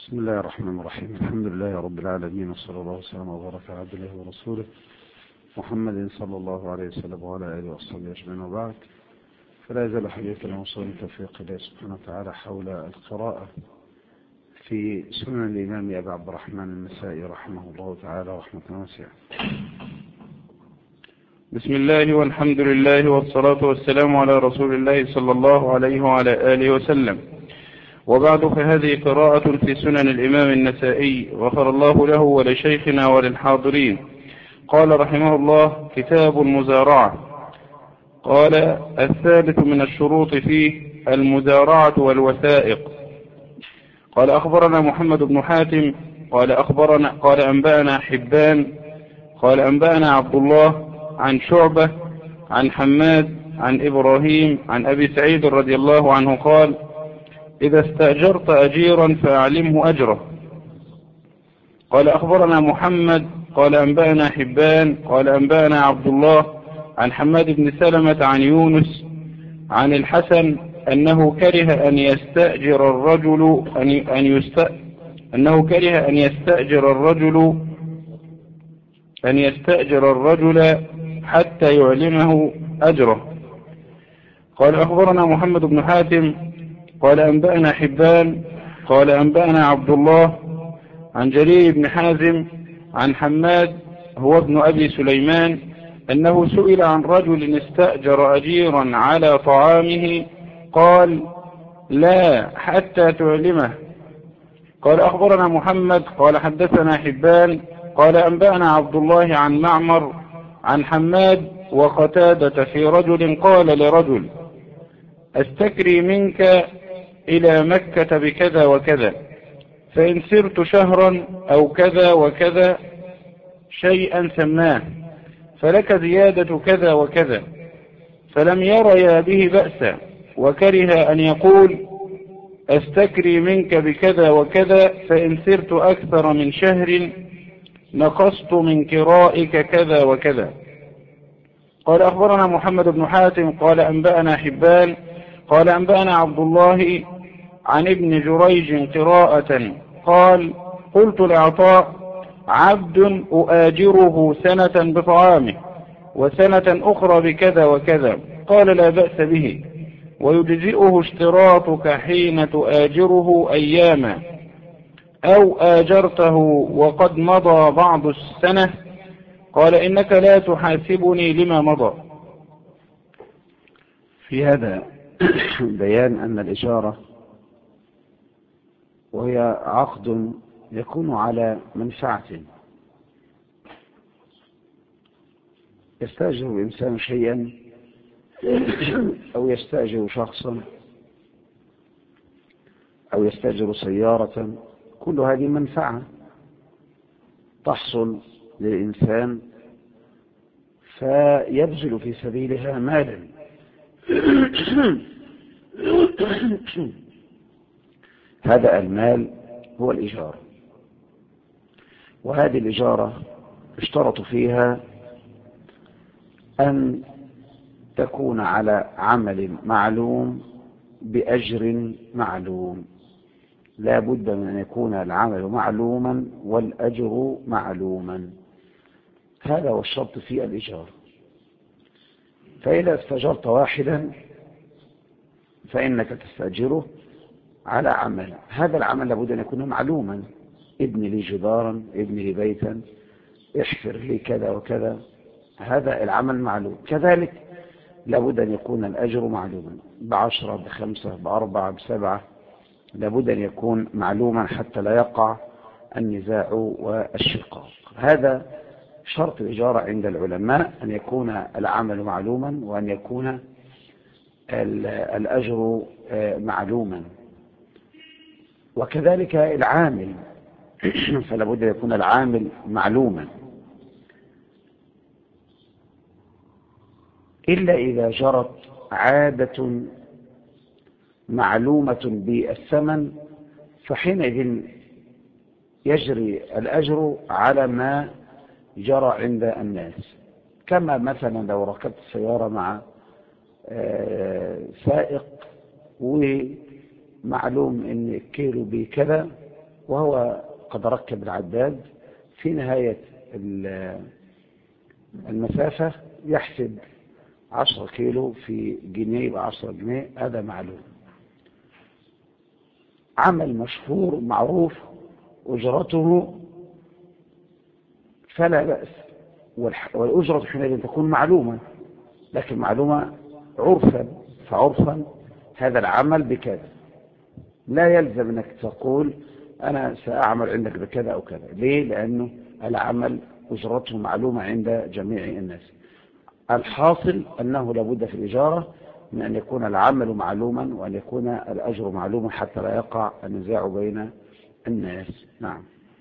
بسم الله الرحمن الرحيم. الحمد لله رب العالمين، وصلى الله وسلم وبارك على عبد الله ورسوله محمد صلى الله عليه وسلم وعلى آله وصحبه أجمعين، وبعد. فلا يزال حديثنا وصول توفيق الله سبحانه وتعالى حول القراءة في سنن الإمام أبي عبد الرحمن النسائي رحمه الله تعالى رحمة واسعة. بسم الله والحمد لله والصلاة والسلام على رسول الله صلى الله عليه وعلى آله وسلم، وبعد، فهذه قراءة في سنن الإمام النسائي غفر الله له ولشيخنا وللحاضرين. قال رحمه الله: كتاب المزارعة. قال: الثالث من الشروط فيه المزارعة والوثائق. قال: أخبرنا محمد بن حاتم قال أنبأنا حبان قال أنبأنا عبد الله عن شعبة عن حماد عن إبراهيم عن أبي سعيد رضي الله عنه قال: إذا استأجرت أجيرا فأعلمه أجره. قال: أخبرنا محمد قال أنبأنا حبان قال أنبأنا عبد الله عن حماد بن سلمة عن يونس عن الحسن أنه كره أن يستأجر الرجل حتى يعلمه أجره. قال: أخبرنا محمد بن حاتم قال أنبأنا حبان قال أنبأنا عبد الله عن جرير بن حازم عن حماد هو ابن أبي سليمان أنه سئل عن رجل استأجر أجيرا على طعامه قال: لا حتى تعلمه. قال: أخبرنا محمد قال حدثنا حبان قال أنبأنا عبد الله عن معمر عن حماد وقتادة في رجل قال لرجل: أستكري منك إلى مكة بكذا وكذا، فإن سرت شهرا أو كذا وكذا شيئا سماه، فلك زيادة كذا وكذا. فلم يريا به بأسا، وكره أن يقول: أستكري منك بكذا وكذا، فإن سرت أكثر من شهر نقصت من كرائك كذا وكذا. قال: أخبرنا محمد بن حاتم قال أنبأنا حبان قال أنبأنا عبد الله عن ابن جريج قراءة قال: قلت لعطاء: عبد أؤاجره سنة بطعامه وسنة أخرى بكذا وكذا. قال: لا بأس به، ويجزئه اشتراطك حين تؤاجره أياما، أو آجرته وقد مضى بعض السنة. قال: إنك لا تحاسبني لما مضى. في هذا بيان أن الإجارة وهي عقد يكون على منفعة، يستأجر الإنسان شيئا أو يستأجر شخصا أو يستأجر سيارة، كل هذه منفعة تحصل للإنسان فيبذل في سبيلها مالا. هذا المال هو الإجارة، وهذه الإجارة اشترطوا فيها أن تكون على عمل معلوم بأجر معلوم. لا بد من أن يكون العمل معلوما والأجر معلوما. هذا هو الشرط في الإجارة. فإذا استأجرت واحدا فإنك تستأجره على عمل، هذا العمل لابد أن يكون معلوما: ابن لي جدارا، ابن لي بيتا، احفر لي كذا وكذا. هذا العمل معلوم. كذلك لابد أن يكون الأجر معلوما، ب10 ب5 ب4 ب7، لابد أن يكون معلوما حتى لا يقع النزاع والشقاق. هذا شرط الإجارة عند العلماء، أن يكون العمل معلوما وأن يكون الأجر معلوما. وكذلك العامل فلا بد أن يكون العامل معلوما، إلا إذا جرت عادة معلومة بالثمن، فحينئذ يجري الأجر على ما جرى عند الناس. كما مثلا لو ركبت السيارة مع سائق ومعلوم ان الكيلو بكذا وهو قد ركب العداد في نهاية المسافة يحسب 10 كيلو في جنيه ب10 جنيه، هذا معلوم. عمل مشهور معروف أجرته فلا بأس، والأجرة حينئذ تكون معلومة، لكن معلومة عرفا، فعرفا هذا العمل بكذا، لا يلزم أنك تقول أنا سأعمل عندك بكذا أو كذا. ليه؟ لأنه العمل أجرته معلومة عند جميع الناس. الحاصل أنه لابد في الإجارة من أن يكون العمل معلوما وأن يكون الأجر معلوما حتى لا يقع النزاع بين الناس. نعم.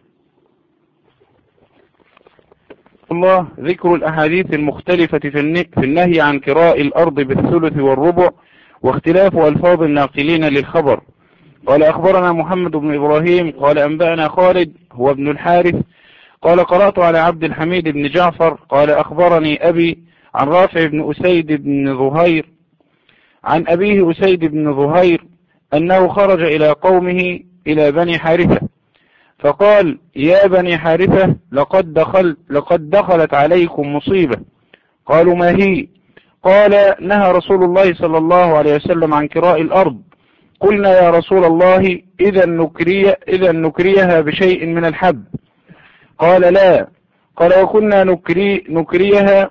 الله ذكر الأحاديث المختلفة في النهي عن كراء الأرض بالثلث والربع واختلاف ألفاظ الناقلين للخبر. قال أخبرنا محمد بن إبراهيم قال أنبأنا خالد هو ابن الحارث قال قرأت على عبد الحميد بن جعفر قال أخبرني أبي عن رافع بن أسيد بن ظهير عن أبيه أسيد بن ظهير أنه خرج إلى قومه إلى بني حارثة فقال يا بني حارثة لقد دخلت عليكم مصيبة. قالوا ما هي؟ قال نهى رسول الله صلى الله عليه وسلم عن كراء الأرض. قلنا يا رسول الله إذا نكريها بشيء من الحب. قال لا. قال وكنا نكريها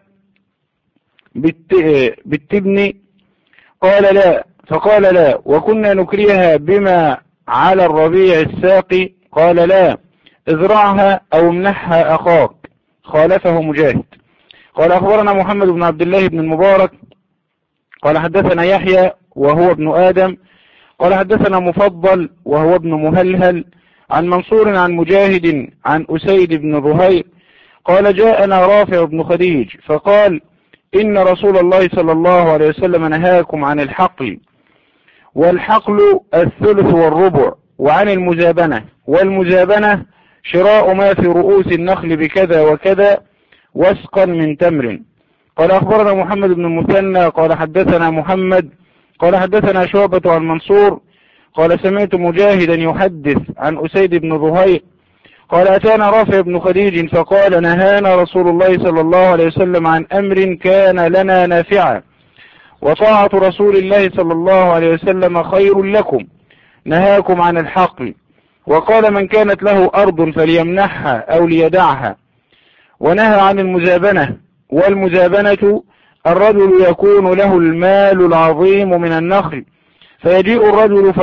بالتبن. قال لا. فقال لا. وكنا نكريها بما على الربيع الساقي. قال لا. ازرعها أو امنحها أخاك. خالفه مجاهد. قال أخبرنا محمد بن عبد الله بن المبارك قال حدثنا يحيى وهو ابن آدم قال حدثنا مفضل وهو ابن مهلهل عن منصور عن مجاهد عن أسيد بن ظهير قال جاءنا رافع بن خديج فقال إن رسول الله صلى الله عليه وسلم نهاكم عن الحقل، والحقل الثلث والربع، وعن المزابنة، والمزابنة شراء ما في رؤوس النخل بكذا وكذا وسقا من تمر. قال أخبرنا محمد بن المثنى قال حدثنا محمد قال حدثنا شعبة عن منصور قال سمعت مجاهدا يحدث عن أسيد بن ظهير قال أتانا رافع بن خديج فقال نهانا رسول الله صلى الله عليه وسلم عن أمر كان لنا نافعا، وطاعة رسول الله صلى الله عليه وسلم خير لكم، نهاكم عن الحقل. وقال من كانت له أرض فليمنحها أو ليدعها. ونهى عن المزابنة، والمزابنة الرجل يكون له المال العظيم من النخل فيجيء الرجل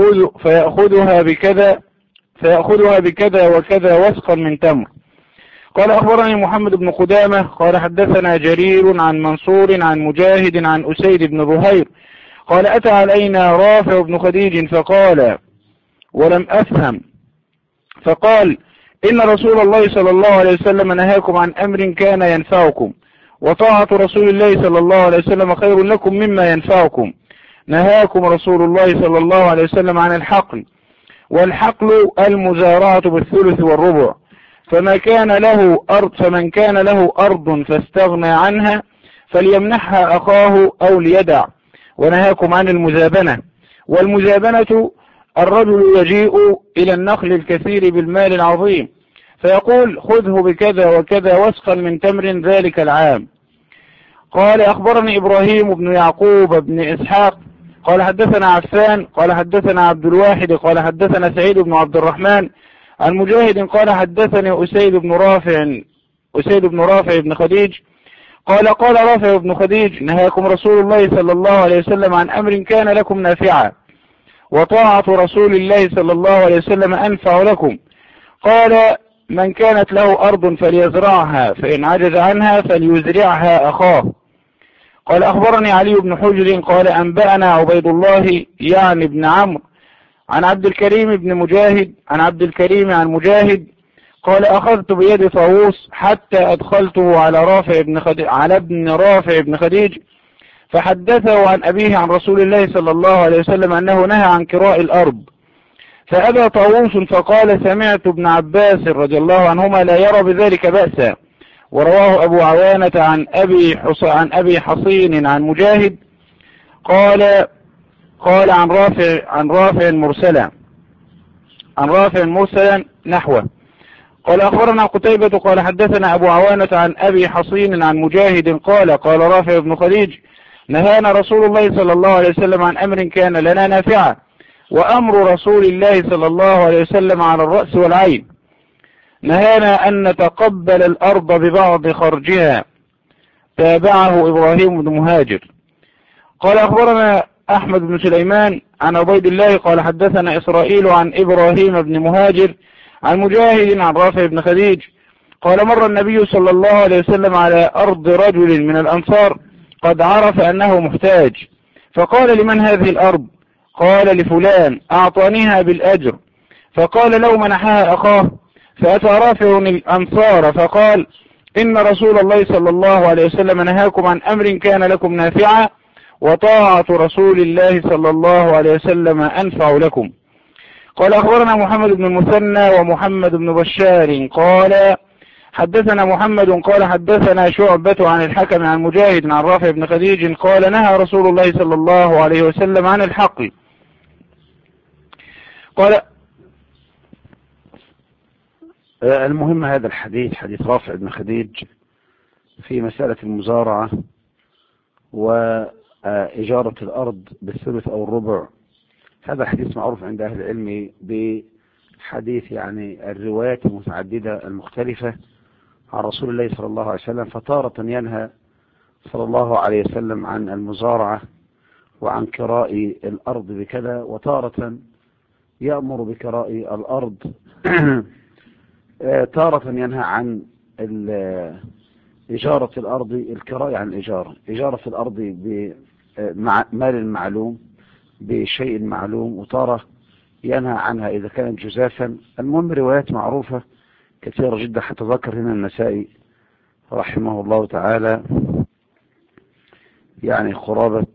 فيأخذها بكذا وكذا وسقا من تمر. قال أخبرني محمد بن قدامة قال حدثنا جرير عن منصور عن مجاهد عن أسيد بن ظهير قال أتى علينا رافع بن خديج فقال ولم أفهم فقال إن رسول الله صلى الله عليه وسلم نهاكم عن أمر كان ينفعكم، وطاعة رسول الله صلى الله عليه وسلم خير لكم مما ينفعكم، نهاكم رسول الله صلى الله عليه وسلم عن الحقل، والحقل المزارعة بالثلث والربع، فمن كان له أرض فاستغنى عنها فليمنحها أخاه أو ليدع. ونهاكم عن المزابنة، والمزابنة الرجل يجيء إلى النخل الكثير بالمال العظيم فيقول خذه بكذا وكذا وسقا من تمر ذلك العام. قال أخبرني إبراهيم بن يعقوب بن إسحاق قال حدثنا عفان قال حدثنا عبد الواحد قال حدثنا سعيد بن عبد الرحمن عن مجاهد قال حدثني أسيد بن رافع بن خديج قال رافع بن خديج نهاكم رسول الله صلى الله عليه وسلم عن أمر كان لكم نافعا، وطاعة رسول الله صلى الله عليه وسلم أنفع لكم. قال من كانت له أرض فليزرعها، فإن عجز عنها فليزرعها أخاه. قال أخبرني علي بن حجر قال أنبأنا عبيد الله يعني بن عمرو عن عبد الكريم بن مجاهد عن عبد الكريم عن مجاهد قال أخذت بيد طاووس حتى أدخلته على ابن رافع بن خديج فحدثه عن أبيه عن رسول الله صلى الله عليه وسلم أنه نهى عن كراء الأرض، فأبى طاووس فقال سمعت ابن عباس رضي الله عنهما لا يرى بذلك بأسا. ورواه أبو عوانة عن أبي حصين عن مجاهد قال عن رافع مرسلا. عن رافع مرسلا نحوه. قال أخبرنا قتيبة قال حدثنا أبو عوانة عن أبي حصين عن مجاهد قال قال رافع بن خديج نهانا رسول الله صلى الله عليه وسلم عن أمر كان لنا نافعا، وأمر رسول الله صلى الله عليه وسلم على الرأس والعين. نهانا أن نتقبل الأرض ببعض خرجها. تابعه إبراهيم بن مهاجر. قال أخبرنا أحمد بن سليمان عن عبيد الله قال حدثنا إسرائيل عن إبراهيم بن مهاجر عن مجاهد عن رافع بن خديج قال مر النبي صلى الله عليه وسلم على أرض رجل من الأنصار قد عرف أنه محتاج، فقال لمن هذه الأرض؟ قال لفلان أعطانيها بالأجر. فقال لو منحها أخاه. فأتى رافع الأنصار فقال إن رسول الله صلى الله عليه وسلم نهاكم عن أمر كان لكم نافعا، وطاعة رسول الله صلى الله عليه وسلم أنفع لكم. قال أخبرنا محمد بن المثنى ومحمد بن بشار قال حدثنا محمد قال حدثنا شعبة عن الحكم عن مجاهد عن رافع بن خديج قال نهى رسول الله صلى الله عليه وسلم عن الحقل. قال المهم هذا الحديث حديث رافع بن خديج في مسألة المزارعة وإجارة الأرض بالثلث أو الربع. هذا الحديث معروف عند أهل العلم بحديث يعني الروايات المتعددة المختلفة عن رسول الله صلى الله عليه وسلم، فتارة ينهى صلى الله عليه وسلم عن المزارعة وعن كراء الأرض بكذا، وتارة يأمر بكراء الأرض تارة ينهى عن إجارة الأرض، الكراء عن الإجارة، إجارة الأرض بمال معلوم بشيء معلوم، وتارة ينهى عنها إذا كانت جزافا. المهم روايات معروفة كثيرة جدا، حتى ذكر هنا النسائي رحمه الله تعالى يعني قرابة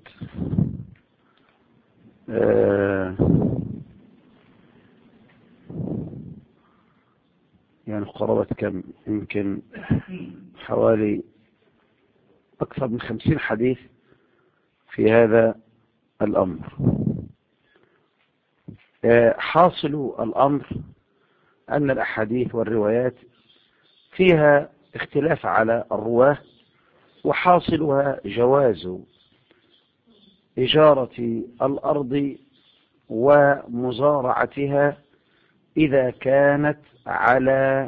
كم، يمكن حوالي أكثر من 50 حديث في هذا الأمر. حاصل الأمر أن الأحاديث والروايات فيها اختلاف على الرواه، وحاصلها جواز إجارة الأرض ومزارعتها إذا كانت على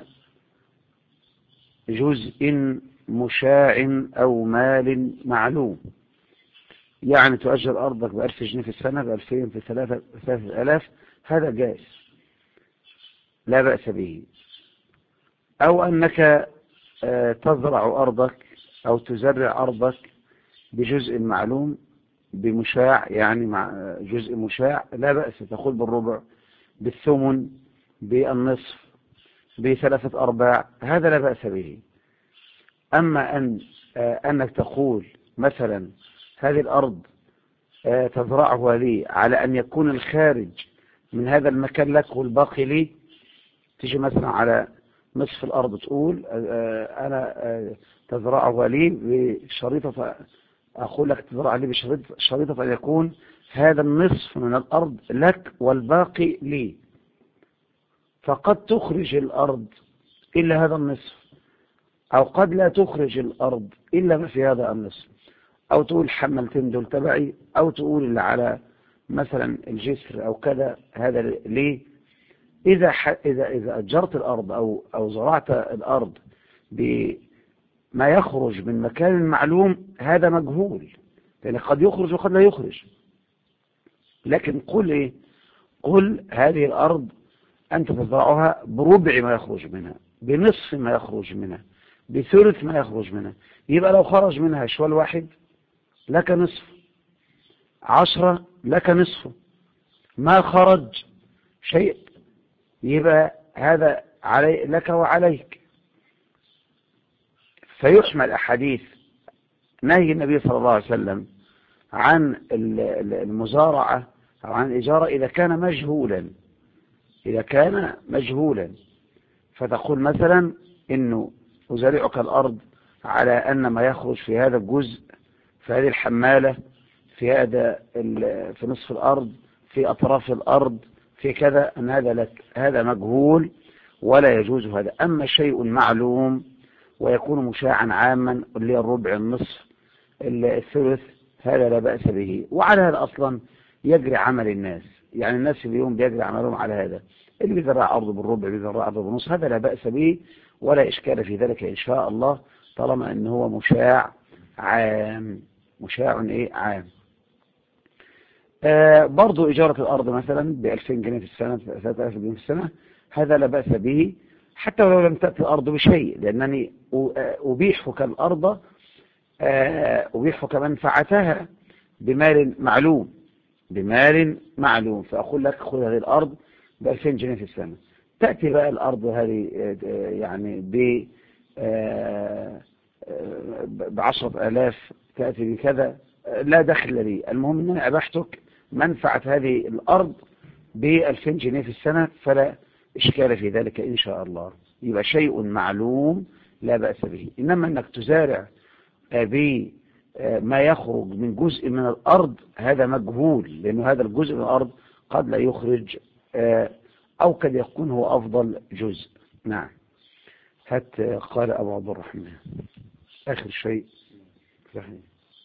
جزء مشاع أو مال معلوم. يعني تؤجر أرضك ب1000 جنيه في السنة، ب2000 في 3000، هذا جائز لا بأس به. أو أنك تزرع أرضك أو تزرع أرضك بجزء معلوم بمشاع، يعني مع جزء مشاع، لا بأس، تقول بالربع، بالثمن، بالنصف، ب3/4، هذا لا بأس به. أما أنك تقول مثلا هذه الأرض تزرعها لي على أن يكون الخارج من هذا المكان لك والباقي لي، تيجي مثلا على نصف الأرض تقول أنا تزرعها لي بشريطة، أقول لك تزرع لي بشريطة أن يكون هذا النصف من الأرض لك والباقي لي، فقد تخرج الأرض إلا هذا النصف، أو قد لا تخرج الأرض إلا ما في هذا النصف، أو تقول حملتين دول تبعي، أو تقول اللي على مثلا الجسر أو كذا هذا ليه. إذا أجرت الأرض أو زرعت الأرض بما يخرج من مكان معلوم، هذا مجهول، يعني قد يخرج وقد لا يخرج. لكن قل إيه؟ قل هذه الأرض أنت تزرعها بربع ما يخرج منها، بنصف ما يخرج منها، بثلث ما يخرج منها. يبقى لو خرج منها شوال واحد لك نصف، 10 لك نصفه، ما خرج شيء يبقى هذا علي لك وعليك. فيحمل أحاديث نهي النبي صلى الله عليه وسلم عن المزارعة أو عن الإجارة إذا كان مجهولا، فتقول مثلا إنه أزرعك الأرض على أن ما يخرج في هذا الجزء، في هذه الحمالة، في نصف الأرض، في أطراف الأرض، في كذا أن هذا لك، هذا مجهول ولا يجوز هذا. أما شيء معلوم ويكون مشاعا عاما اللي الربع، النصف، الثلث، هذا لا بأس به. وعلى هذا أصلا يجري عمل الناس، يعني الناس اليوم بيجري عملهم على هذا، اللي بيزرع أرضه بالربع بيزرع أرضه بالنص، هذا لا بأس به ولا إشكال في ذلك إن شاء الله، طالما أنه هو مشاع عام. مشاع إيه؟ عام. برضو إجارة الأرض مثلا ب2000 جنيه في السنة، 3000 جنيه في السنة، هذا لا بأس به حتى ولو لم تأتي الأرض بشيء، لأنني أبيحك الأرض، أبيحك منفعتها بمال معلوم، بمال معلوم، فأقول لك خذ هذه الأرض ب2000 جنيه في السنة. تأتي بقى الأرض هذه يعني ب10,000، تأتي بكذا، لا دخل لي، المهم أن أنا أبحتك منفعة هذه الأرض ب2000 جنيه في السنة، فلا إشكال في ذلك إن شاء الله. يبقى شيء معلوم لا بأس به. إنما أنك تزارع بما يخرج من جزء من الأرض، هذا مجهول، لأن هذا الجزء من الأرض قد لا يخرج أو قد يكون هو أفضل جزء. نعم. قال أبو عبد الرحمن آخر شيء صحيح.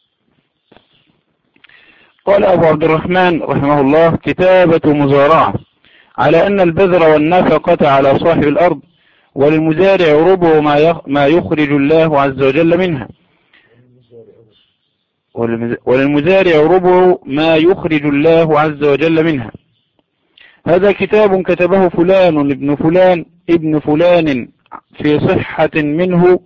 قال أبو عبد الرحمن رحمه الله: كتابة مزارعة على أن البذر والنفقة على صاحب الأرض، وللمزارع ربع ما يخرج الله عز وجل منها، وللمزارع ربع ما يخرج الله عز وجل منها. هذا كتاب كتبه فلان ابن فلان ابن فلان في صحة منه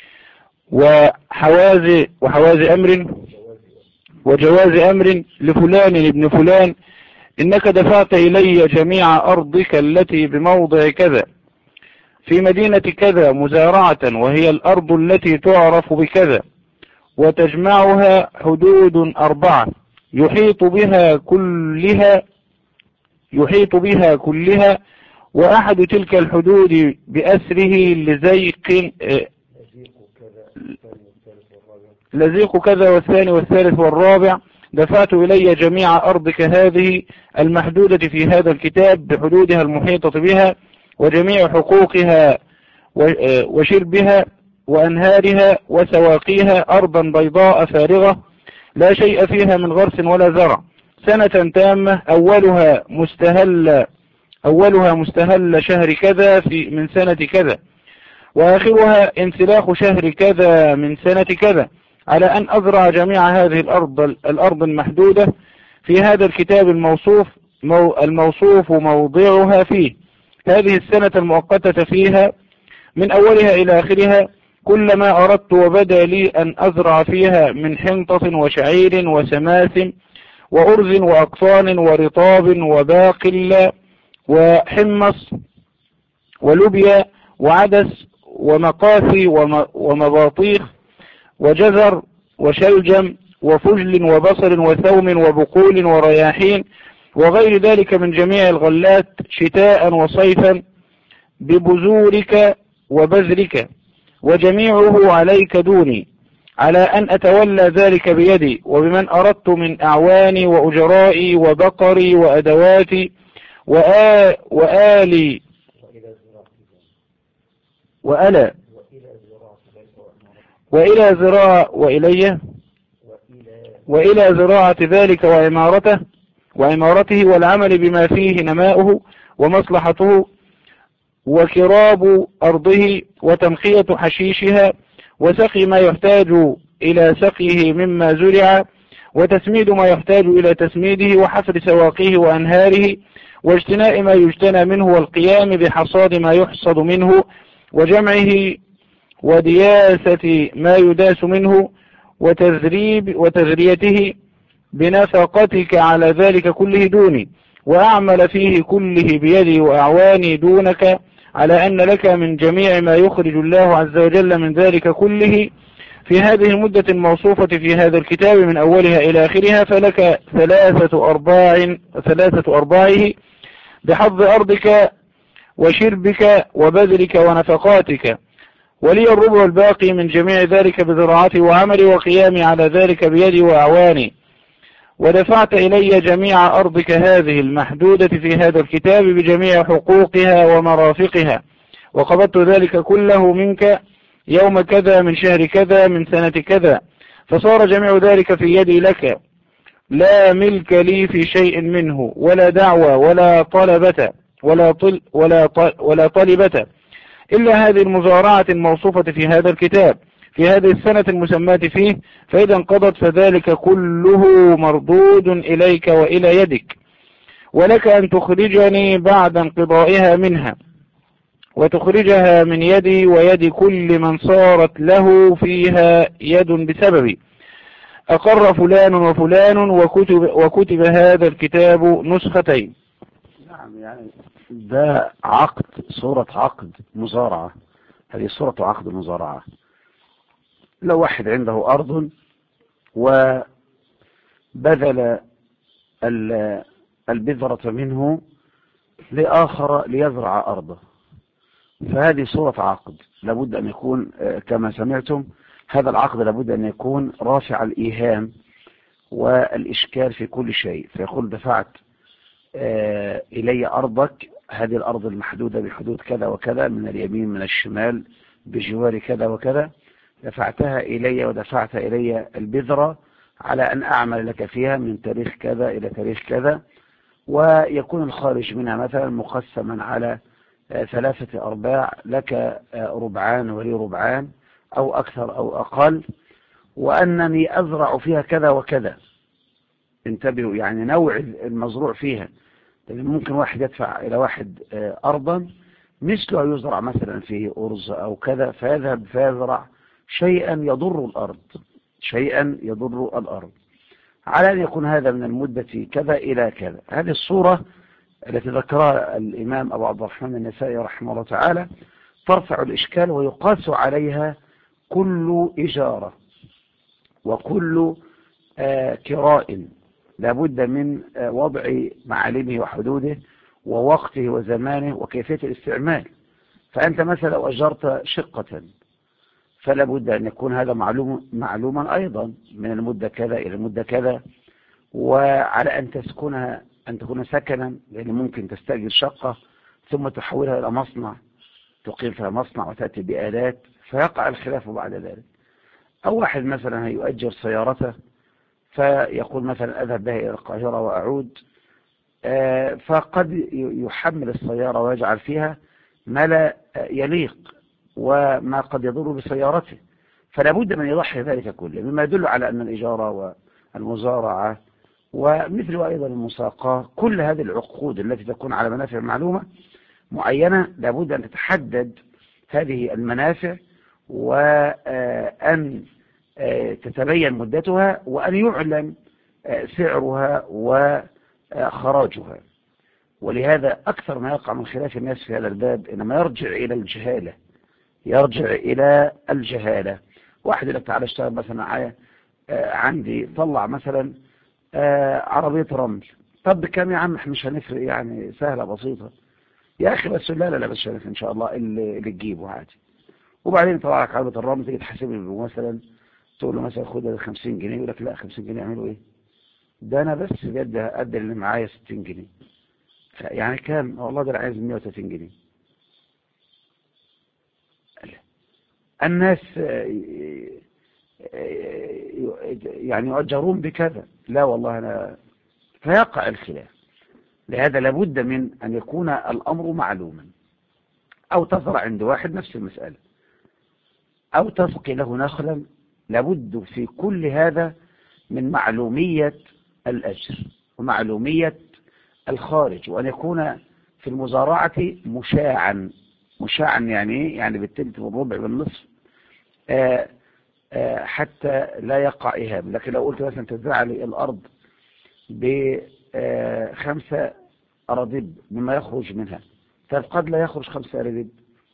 وحواز أمر وجواز أمر لفلان ابن فلان، إنك دفعت إلي جميع أرضك التي بموضع كذا في مدينة كذا مزارعة، وهي الأرض التي تعرف بكذا، وتجمعها حدود 4 يحيط بها كلها، وأحد تلك الحدود بأسره لزيق كذا والثاني والثالث والرابع. دفعت إلي جميع أرضك هذه المحدودة في هذا الكتاب بحدودها المحيطة بها، وجميع حقوقها وشربها وأنهارها وسواقيها، أرضا بيضاء فارغة لا شيء فيها من غرس ولا زرع، سنة تامة أولها مستهل شهر كذا من سنة كذا، وآخرها انسلاخ شهر كذا من سنة كذا، على أن أزرع جميع هذه الأرض المحدودة في هذا الكتاب الموصوف موضعها فيه، هذه السنة المؤقتة فيها من أولها إلى آخرها، كل ما أردت وبدا لي أن أزرع فيها من حنطة وشعير وسماث وأرز وأقطان ورطاب وباقل وحمص ولوبيا وعدس ومقاثي ومباطيخ وجزر وشلجم وفجل وبصل وثوم وبقول ورياحين وغير ذلك من جميع الغلات شتاء وصيفا ببذورك وبذرك، وجميعه عليك دوني، على أن أتولى ذلك بيدي، وبمن أردت من أعواني وأجرائي وبقري وأدواتي وآلي وألا وإلى زراعة ذلك وعمارته والعمل بما فيه نماؤه ومصلحته، وكراب أرضه وتنقية حشيشها، وسقي ما يحتاج إلى سقيه مما زرع، وتسميد ما يحتاج إلى تسميده، وحفر سواقيه وأنهاره، واجتناء ما يجتنى منه، والقيام بحصاد ما يحصد منه، وجمعه ودياسة ما يداس منه، وتزريته بنفقتك على ذلك كله دوني، وأعمل فيه كله بيدي وأعواني دونك، على أن لك من جميع ما يخرج الله عز وجل من ذلك كله في هذه المدة الموصوفة في هذا الكتاب من أولها إلى آخرها، فلك ثلاثة أرباعه بحظ أرضك وشربك وبذلك ونفقاتك، ولي الربع الباقي من جميع ذلك بزراعتي وعملي وقيامي على ذلك بيدي وأعواني، ودفعت إلي جميع أرضك هذه المحدودة في هذا الكتاب بجميع حقوقها ومرافقها، وقبضت ذلك كله منك يوم كذا من شهر كذا من سنة كذا، فصار جميع ذلك في يدي لك، لا ملك لي في شيء منه، ولا دعوة ولا طلبة ولا طلبة إلا هذه المزارعة الموصوفة في هذا الكتاب في هذه السنة المسماة فيه، فإذا انقضت فذلك كله مردود إليك وإلى يدك، ولك أن تخرجني بعد انقضائها منها، وتخرجها من يدي ويد كل من صارت له فيها يد بسببي. أقر فلان وفلان وكتب هذا الكتاب نسختين. نعم، يعني ده عقد، صورة عقد مزارعة. هذه صورة عقد مزارعة. لو واحد عنده أرض وبذل البذرة منه لآخر ليزرع أرضه، فهذه صورة عقد لابد أن يكون كما سمعتم. هذا العقد لابد أن يكون رافع الإيهام والإشكال في كل شيء، فيقول دفعت إلي أرضك، هذه الأرض المحدودة بحدود كذا وكذا، من اليمين من الشمال بجوار كذا وكذا، دفعتها إلي ودفعت إلي البذرة على أن أعمل لك فيها من تاريخ كذا إلى تاريخ كذا، ويكون الخارج منها مثلا مقسما على 3 أرباع، لك ربعان ولي ربعان أو أكثر أو أقل، وأنني أزرع فيها كذا وكذا. انتبهوا، يعني نوع المزروع فيها، لأن ممكن واحد يدفع إلى واحد أرضا مثله يزرع مثلا فيه أرز أو كذا، فيذهب فيزرع شيئا يضر الأرض، شيئا يضر الأرض، على أن يكون هذا من المدة كذا إلى كذا. هذه الصورة التي ذكرها الإمام أبو عبد الرحمن النسائي رحمه الله تعالى ترفع الإشكال، ويقاس عليها كل إجارة وكل كراء لابد من وضع معالمه وحدوده ووقته وزمانه وكيفية الاستعمال. فأنت مثلا لو أجرت شقة فلا بد أن يكون هذا معلوما أيضا، من المدة كذا إلى المدة كذا، وعلى أن تسكنها أن تكون سكنا، لأن ممكن تستأجر شقة ثم تحولها إلى مصنع، تقيم فيها مصنع وتأتي بآلات، فيقع الخلاف بعد ذلك. أو واحد مثلا يؤجر سيارته فيقول مثلا أذهب بها إلى القاهرة وأعود، فقد يحمل السيارة ويجعل فيها ما لا يليق وما قد يضر بسيارته، فلا بد من يضحي ذلك كله، مما يدل على أن الإجارة والمزارعة ومثل أيضا المساقاة، كل هذه العقود التي تكون على منافع معلومة معينة لابد أن تتحدد هذه المنافع، وأن تتبين مدتها، وأن يعلم سعرها وخراجها. ولهذا أكثر ما يقع من خلاف الناس في هذا الباب إنما يرجع إلى الجهالة، يرجع إلى الجهالة. واحد لك تعالى اشتغل مثلا عندي، طلع مثلا عربية رمل، طب بكام يا عم؟ احنا مش هنفرق يعني، سهلة بسيطة يا أخي، بس لا بس هنفرق إن شاء الله اللي تجيبه عادي. وبعدين طلع لك عربية الرمل، تيجي تحاسب له مثلا، تقول له مثلا خد 50 جنيه، يقول لك لا 50 جنيه يعملوا ايه؟ ده انا بس بجد ادي اللي معايا 60 جنيه، يعني كام؟ والله ده انا عايز 130 جنيه. الناس يعني يؤجرون بكذا، لا والله انا، فيقع الخلاف. لهذا لابد من ان يكون الامر معلوما. او تزرع عند واحد نفس المسألة، او تسقي له نخلا، لابد في كل هذا من معلومية الأجر ومعلومية الخارج، وأن يكون في المزارعة مشاعا يعني بالتلت والربع بالنصف، حتى لا يقع إهاب. لكن لو قلت مثلا تزرع لي الأرض ب5 أراضيب مما يخرج منها، فقد لا يخرج 5 أراضيب،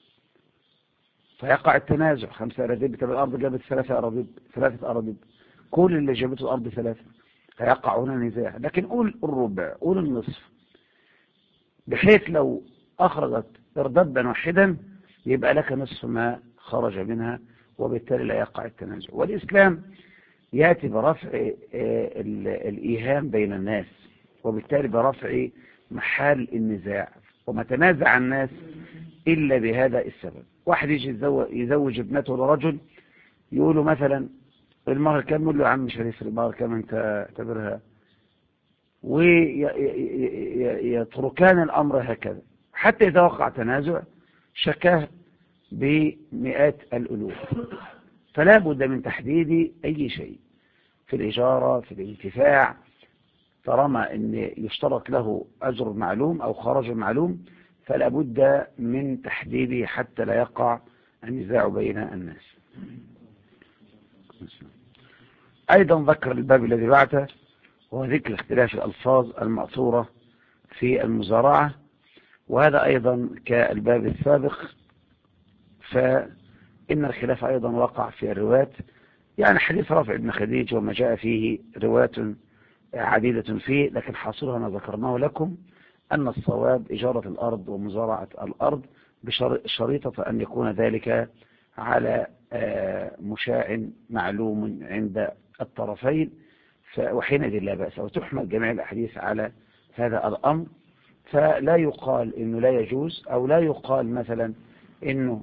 فيقع التنازع. 5 أراضيب، طب الأرض جابت 3 أراضيب، كل اللي جابته الأرض 3، فيقع هنا نزاع. لكن قول الربع، قول النصف، بحيث لو أخرجت إردادا واحدا يبقى لك نصف ما خرج منها، وبالتالي لا يقع التنازع. والإسلام يأتي برفع الإيهام بين الناس، وبالتالي برفع محل النزاع، وما تنازع الناس إلا بهذا السبب. واحد يجي يزوج ابنته لرجل، يقولوا مثلا المهر كم؟ يقول له يا عم مش هتفرق المهر كم، انت اعتبرها، ويتركان الأمر هكذا حتى إذا وقع تنازع شكاه بمئات الألوف. فلا بد من تحديد أي شيء في الإجارة، في الانتفاع، طالما أن يشترط له أجر معلوم أو خرج معلوم فلا بد من تحديده حتى لا يقع النزاع بين الناس. أيضا ذكر الباب الذي بعده وهو ذكر اختلاف الألفاظ المأثورة في المزارعة، وهذا أيضا كالباب السابق، فإن الخلاف أيضا وقع في الروايات، يعني حديث رافع بن خديج وما جاء فيه روايات عديدة فيه، لكن حاصلها ما ذكرناه لكم أن الصواب إجارة الأرض ومزارعة الأرض بشريطة أن يكون ذلك على مشاع معلوم عند الطرفين، وحينئذ لا بأس، وتحمل جميع الأحاديث على هذا الأمر. فلا يقال إنه لا يجوز، أو لا يقال مثلا إنه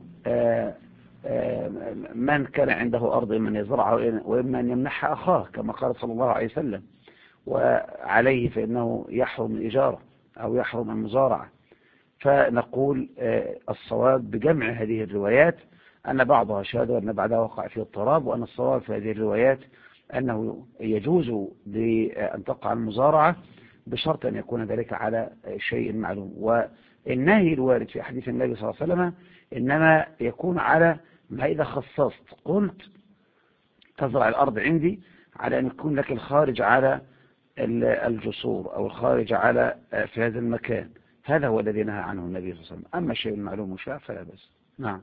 من كان عنده أرض من يزرعها وإما أن يمنحها أخاه كما قال صلى الله عليه وسلم، وعليه فإنه يحرم الإجارة أو يحرم المزارعة. فنقول الصواب بجمع هذه الروايات أن بعضها شاذ وأن بعدها وقع فيه اضطراب، وأن الصواب في هذه الروايات أنه يجوز بأن تقع المزارعة بشرط أن يكون ذلك على شيء معلوم. والنهي الوارد في حديث النبي صلى الله عليه وسلم إنما يكون على ما إذا خصصت قلت تزرع الأرض عندي على أن يكون لك الخارج على الجسور أو الخارج على في هذا المكان، هذا هو الذي نهى عنه النبي صلى الله عليه وسلم. أما الشيء المعلوم مشاع فلا بأس. نعم،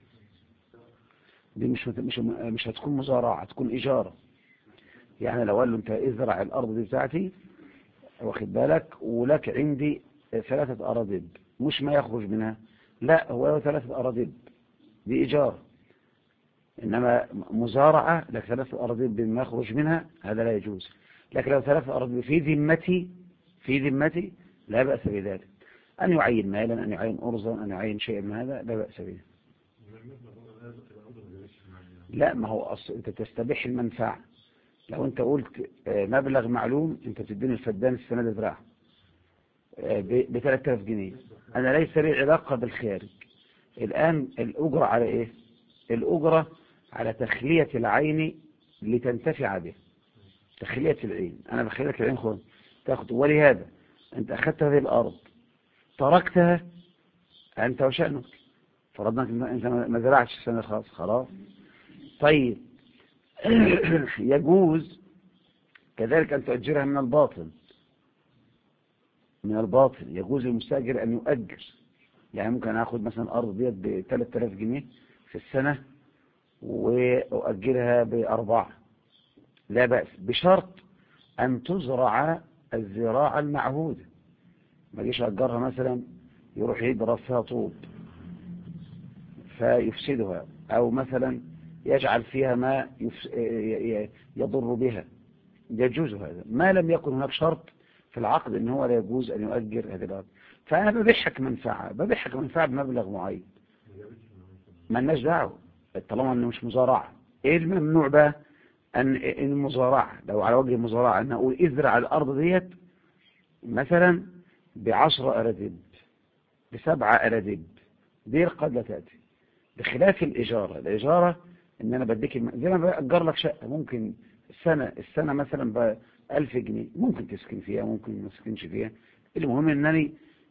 دي مش هتكون مزارعة، هتكون إجارة. يعني لو قال له أنت ازرع الأرض دي بتاعتي، واخد بالك، ولك عندي 3 أراضيب، مش ما يخرج منها، لا، هو 3 أراضيب دي إيجار. إنما مزارعة لك 3 أراضيب بما يخرج منها هذا لا يجوز. لكن لو 3 أراضيب في ذمتي لا بأس بذلك. أن يعين مالا، أن يعين أرزا، أن يعين شيئا من هذا لا بأس به. لا، ما هو أصل أنت تستبيح المنفعة. لو أنت قلت مبلغ معلوم، أنت تديني الفدان السنة دي زراعة ب 3000 جنيه، أنا ليس لي علاقة بالخارج. الآن الأجرة على إيه؟ الأجرة على تخلية العين لتنتفع به، تخلية العين. أنا بخلية العين خذ تأخذ، ولهذا أنت أخذت هذه الأرض تركتها أنت وشأنك، فرضنا أنت ما زرعتش السنة خلاص. طيب يجوز كذلك أن تؤجرها من الباطن. يجوز للمستأجر أن يؤجر، يعني ممكن أخذ مثلا أرض ديت ب 3000 جنيه في السنة وأؤجرها ب4، لا بأس، بشرط أن تزرع الزراعة المعهودة. ما يجيش أجرها مثلا يروح يضرب فيها طوب فيفسدها، أو مثلا يجعل فيها ما يضر بها. يجوز هذا ما لم يكن هناك شرط في العقد ان هو لا يجوز ان يؤجر هذه الارض. فانا ببيعك منفعه بمبلغ معين، ما لناش دعوه طالما انه مش مزارعه. ايه الممنوع بقى؟ ان المزارعه لو على وجه المزارعه ان اقول ازرع الارض ديت مثلا ب10 أراضيب، ب7 أراضيب، دي قد لا تاتي. بخلاف الإجارة إن أنا بديك زي ما بأجر لك شقة، ممكن السنة مثلا ب1000 جنيه، ممكن تسكن فيها ممكن ما تسكنش فيها. المهم أنني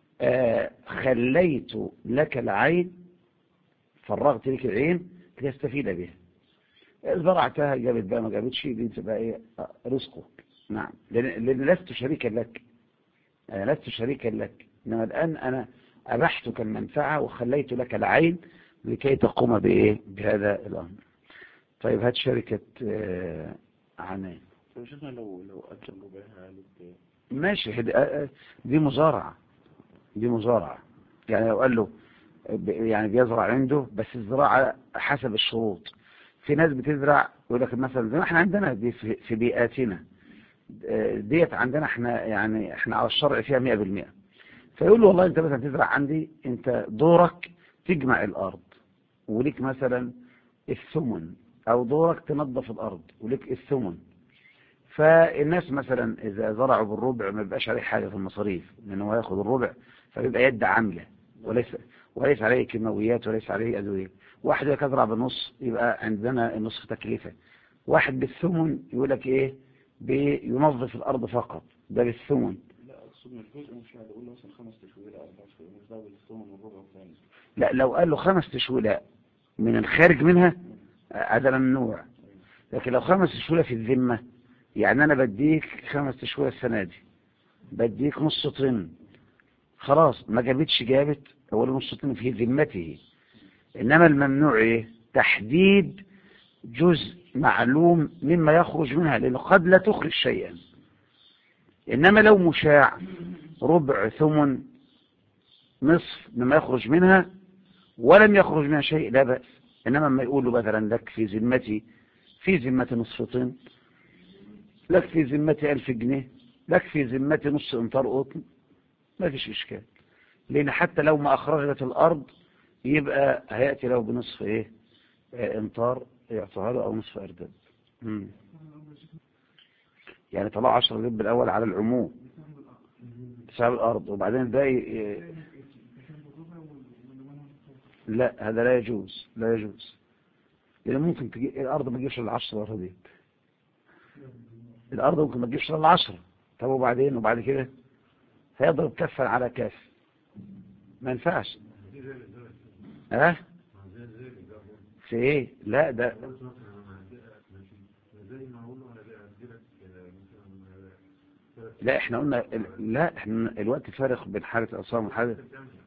خليت لك العين، فرغت لك العين لتستفيد بها. زرعتها جابت بقى ما جابتش، دي تبقى إيه؟ رزقك. نعم، لأن لست شريكا لك، أنا لست شريكا لك، إنما الآن أنا أبحتك المنفعة وخليت لك العين لكي تقوم بإيه؟ بهذا الأمر. طيب هات شركة عنان. شفنا لو أجل بها ماشي، دي مزارعة. يعني لو قال له يعني بيزرع عنده، بس الزراعة حسب الشروط، في ناس بتزرع يقول لك مثلا زي ما احنا عندنا دي في بيئاتنا ديت عندنا احنا، يعني احنا على الشرع فيها 100%. فيقول له والله انت مثلا تزرع عندي، انت دورك تجمع الارض وليك مثلا الثمن، او دورك تنظف الارض وليك الثمن. فالناس مثلا اذا زرعوا بالربع ما بيبقاش عليه حاجه في المصاريف، لانه هو هياخد الربع فبيبقى يد عامله، وليس عليه كيماويات وليس عليه ادويه. واحد يزرع بالنص يبقى عندنا النصف تكلفه. واحد بالثمن يقول لك ايه، بينظف الارض فقط، ده بالثمن. لا اقصد من الجزء مش قاعد اقول له مثلا 5 تشويلة 4 تشويلة، مش دعوه بالثمن والربع والثاني. لا لو قال له 5 تشويلة من الخارج منها هذا ممنوع. لكن لو 5 تشويلة في الذمة، يعني أنا بديك 5 تشويلة السنة دي، بديك نص طن، خلاص ما جابتش جابت، هو نص طن في ذمته. إنما الممنوع إيه؟ تحديد جزء معلوم مما يخرج منها، لأنه قد لا تخرج شيئا. إنما لو مشاع ربع ثمن نصف مما يخرج منها ولم يخرج منها شيء لا بأس. إنما ما يقول له مثلا لك في ذمتي، في ذمتي نصف طن، لك في ذمتي 1000 جنيه، لك في ذمتي نص امتار قطن، ما فيش إشكال. لأن حتى لو ما أخرجت الأرض يبقى هيأتي له بنصف إيه امتار يعطوها له، أو نصف أردب. يعني طلع 10 رب الأول على العموم بسبب الأرض، وبعدين الباقي لا هذا لا يجوز، لا يجوز. لأن ممكن تجي الأرض ما تجيبش ال10 ربيب، الأرض ممكن ما تجيبش ال10. طب وبعدين وبعد كده هيضرب كفا على كف، ما ينفعش. ها في ايه؟ لا ده لا احنا قلنا لا احنا الوقت فارق بين حالة الأصام وحالة،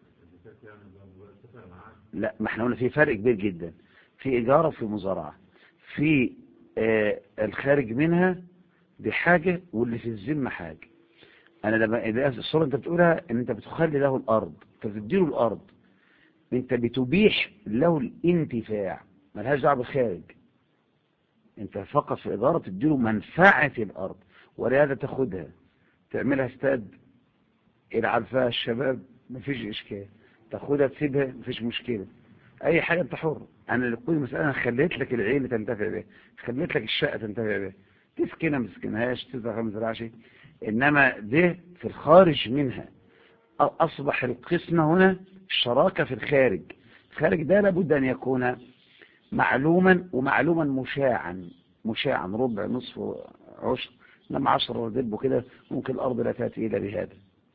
لا ما احنا قلنا في فرق كبير جدا في إجارة وفي مزارعة. في الخارج منها دي حاجة، واللي في الذمة حاجة. انا لما الصورة انت بتقولها ان انت بتخلي له الارض، انت بتديله الارض، انت بتبيح له الانتفاع، ملهاش دعوه بالخارج. انت فقط في اداره تديله منفعه الارض، ولهذا تاخدها تعملها استاد يلعب فيها الشباب مفيش اشكال، تاخدها تسيبها مفيش مشكله، اي حاجه انت حر. انا كل مساله انا خليت لك العين تنتفع بها، خليت لك الشقه تنتفع بها، تسكنها ما تسكنهاش، تزرع ما تزرعش. انما ده في الخارج منها. اصبح القسمه هنا الشراكه في الخارج. الخارج ده لابد ان يكون معلوما، ومعلوما مشاعا ربع نصف عشر، انما 10 ودب كده ممكن الارض لا تاتي الا بهذا.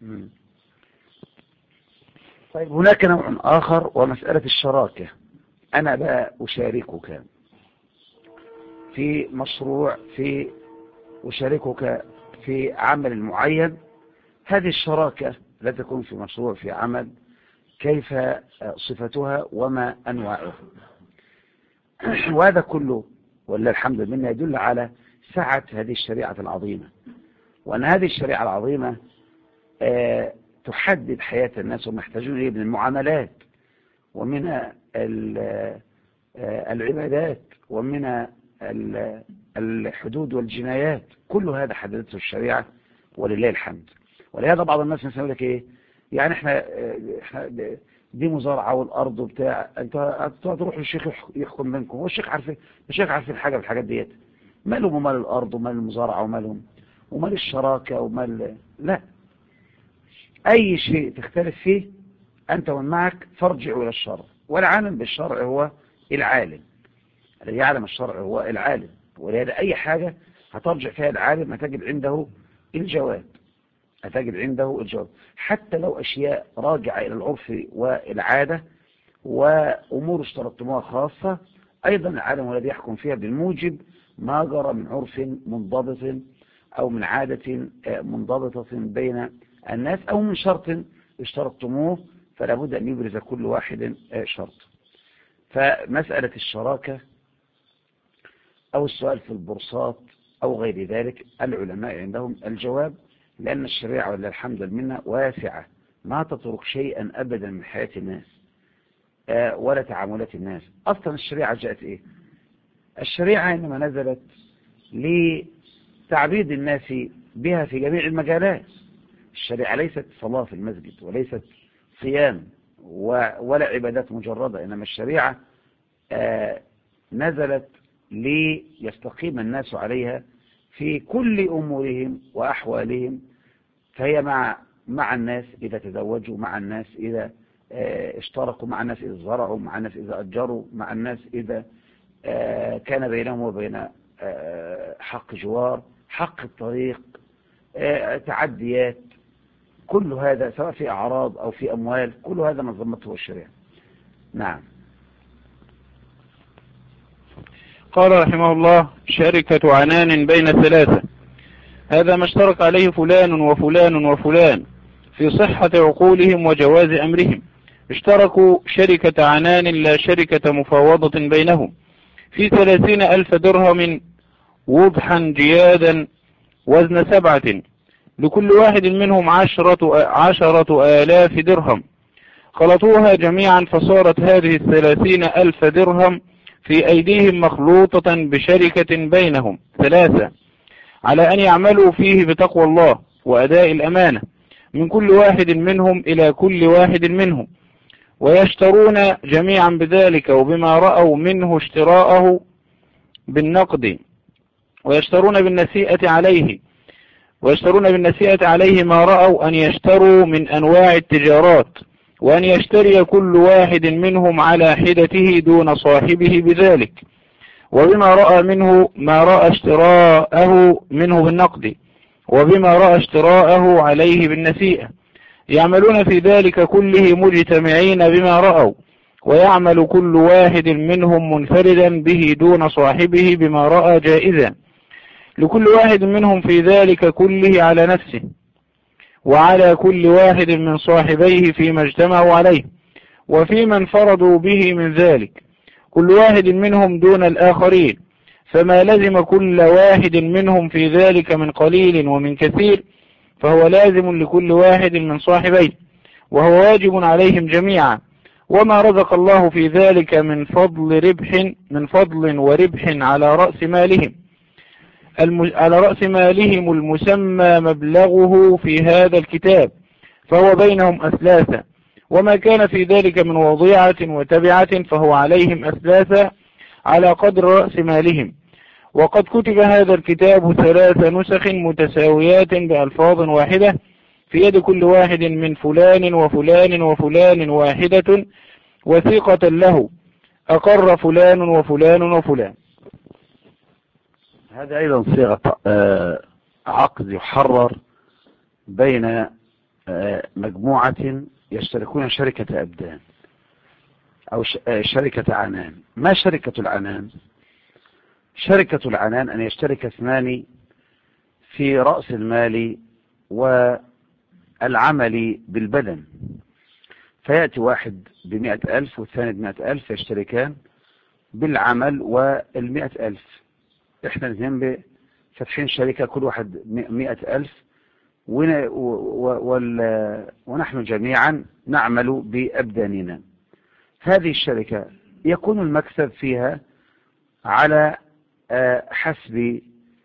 طيب هناك نوع آخر ومسألة الشراكة. أنا بقى أشاركك في مشروع، أشاركك في عمل معين. هذه الشراكة لا تكون في مشروع، في عمل، كيف صفتها وما أنواعها. وهذا كله والله الحمد لله يدل على سعة هذه الشريعة العظيمة، وأن هذه الشريعة العظيمة تحدد حياة الناس ومحتاجون إليه من المعاملات، ومن العبادات، ومن الحدود والجنايات. كل هذا حددته الشريعة ولله الحمد. ولهذا بعض الناس يقول لك ايه، يعني احنا دي مزارعة والارض وبتاع، انت تروح للشيخ يحكم بينكم، هو الشيخ عارف، الشيخ عارف الحاجة بالحاجات ديت، مالهم ومال الارض ومال المزارعة ومالهم ومال الشراكة ومال، لا، اي شيء تختلف فيه انت ومن معك فارجعوا الى الشرع، والعالم بالشرع هو العالم، الذي يعلم الشرع هو العالم. ولهذا اي حاجة هترجع فيها العالم هتجد عنده الجواب، حتى لو أشياء راجعة إلى العرف والعادة وأمور اشترطتموها خاصة، أيضا العالم هو الذي يحكم فيها بالموجب ما جرى من عرف منضبط أو من عادة منضبطة بين الناس، أو من شرط اشترطتموه، فلا بد أن يبرز كل واحد شرط. فمسألة الشراكة أو السؤال في البورصات أو غير ذلك، العلماء عندهم الجواب، لأن الشريعة ولله الحمد منا واسعة، ما تترك شيئا أبدا من حياة الناس ولا تعاملات الناس. أصلا الشريعة جاءت إيه؟ الشريعة إنما نزلت لتعبيد الناس بها في جميع المجالات. الشريعة ليست صلاة في المسجد، وليست صيام ولا عبادات مجردة، إنما الشريعة نزلت ليستقيم الناس عليها في كل أمورهم وأحوالهم. فهي مع الناس إذا تزوجوا، مع الناس إذا اشتركوا، مع الناس إذا زرعوا، مع الناس إذا أجروا، مع الناس إذا كان بينهم وبين حق جوار، حق الطريق، تعديات، كل هذا سواء في أعراض أو في أموال، كل هذا نظمته الشريعة. نعم. قال رحمه الله: شركة عنان بين ثلاثة، هذا ما اشترك عليه فلان وفلان وفلان في صحة عقولهم وجواز أمرهم. اشتركوا شركة عنان لا شركة مفاوضة بينهم في 30,000 درهم وضحا جيادا وزن 7، لكل واحد منهم 10,000 درهم. خلطوها جميعا فصارت هذه 30,000 درهم في أيديهم مخلوطة بشركة بينهم ثلاثة، على أن يعملوا فيه بتقوى الله وأداء الأمانة من كل واحد منهم إلى كل واحد منهم، ويشترون جميعا بذلك وبما رأوا منه اشتراءه بالنقد، ويشترون بالنسيئة عليه ما رأوا أن يشتروا من أنواع التجارات، وأن يشتري كل واحد منهم على حدته دون صاحبه بذلك، وبما رأى منه ما رأى اشتراءه منه بالنقد، وبما رأى اشتراءه عليه بالنسيئة، يعملون في ذلك كله مجتمعين بما رأوا، ويعمل كل واحد منهم منفردا به دون صاحبه بما رأى جائزا، لكل واحد منهم في ذلك كله على نفسه، وعلى كل واحد من صاحبيه فيما اجتمعوا عليه، وفيما انفردوا به من ذلك، كل واحد منهم دون الآخرين، فما لزم كل واحد منهم في ذلك من قليل ومن كثير فهو لازم لكل واحد من صاحبيه، وهو واجب عليهم جميعا. وما رزق الله في ذلك من فضل وربح على رأس مالهم المسمى مبلغه في هذا الكتاب، فهو بينهم أثلاثا، وما كان في ذلك من وضيعة وتبعة فهو عليهم أثلاثا على قدر رأس مالهم. وقد كتب هذا الكتاب 3 نسخ متساويات بألفاظ واحدة في يد كل واحد من فلان وفلان وفلان واحدة وثيقة له، أقر فلان وفلان وفلان. هذا أيضا صيغة عقد يحرر بين مجموعة يشتركون شركة أبدان أو شركة عنان. ما شركة العنان؟ شركة العنان أن يشترك 2 في رأس المال والعمل بالبدن، فيأتي واحد ب100,000 والثاني ب100,000، يشتركان بالعمل وال100,000. احنا الاثنين فاتحين شركة كل واحد 100,000 ونحن جميعا نعمل بأبداننا. هذه الشركة يكون المكسب فيها على حسب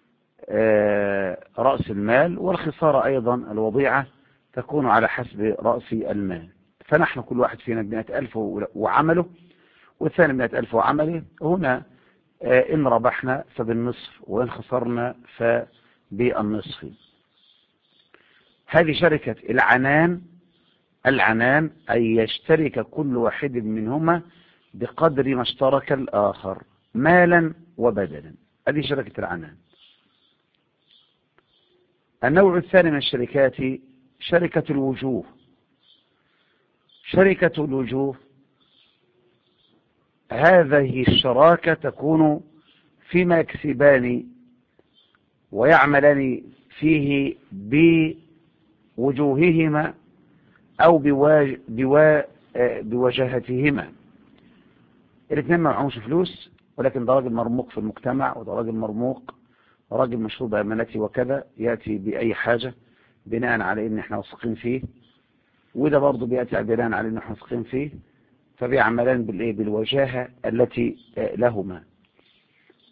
رأس المال، والخسارة أيضا الوضيعة تكون على حسب رأس المال. فنحن كل واحد فينا 100,000 وعمله، والثاني 100,000 وعمله. هنا إن ربحنا فبالنصف، وإن خسرنا فبالنصف. هذه شركة العنان أن يشترك كل واحد منهما بقدر ما اشترك الآخر مالا وبدلا. هذه شركة العنان. النوع الثاني من الشركات شركة الوجوه. شركة الوجوه هذه الشراكة تكون فيما يكسبان ويعملان فيه بوجوههما أو بوجهتهما. الاثنين ما معهمش فلوس، ولكن ده راجل مرموق في المجتمع، وده راجل مرموق، راجل مشهور بأمانته وكذا، يأتي بأي حاجة بناء على إن احنا واثقين فيه، وده برضه بيأتي بناء على إن احنا واثقين فيه، فبيعملان بالوجاهة التي لهما.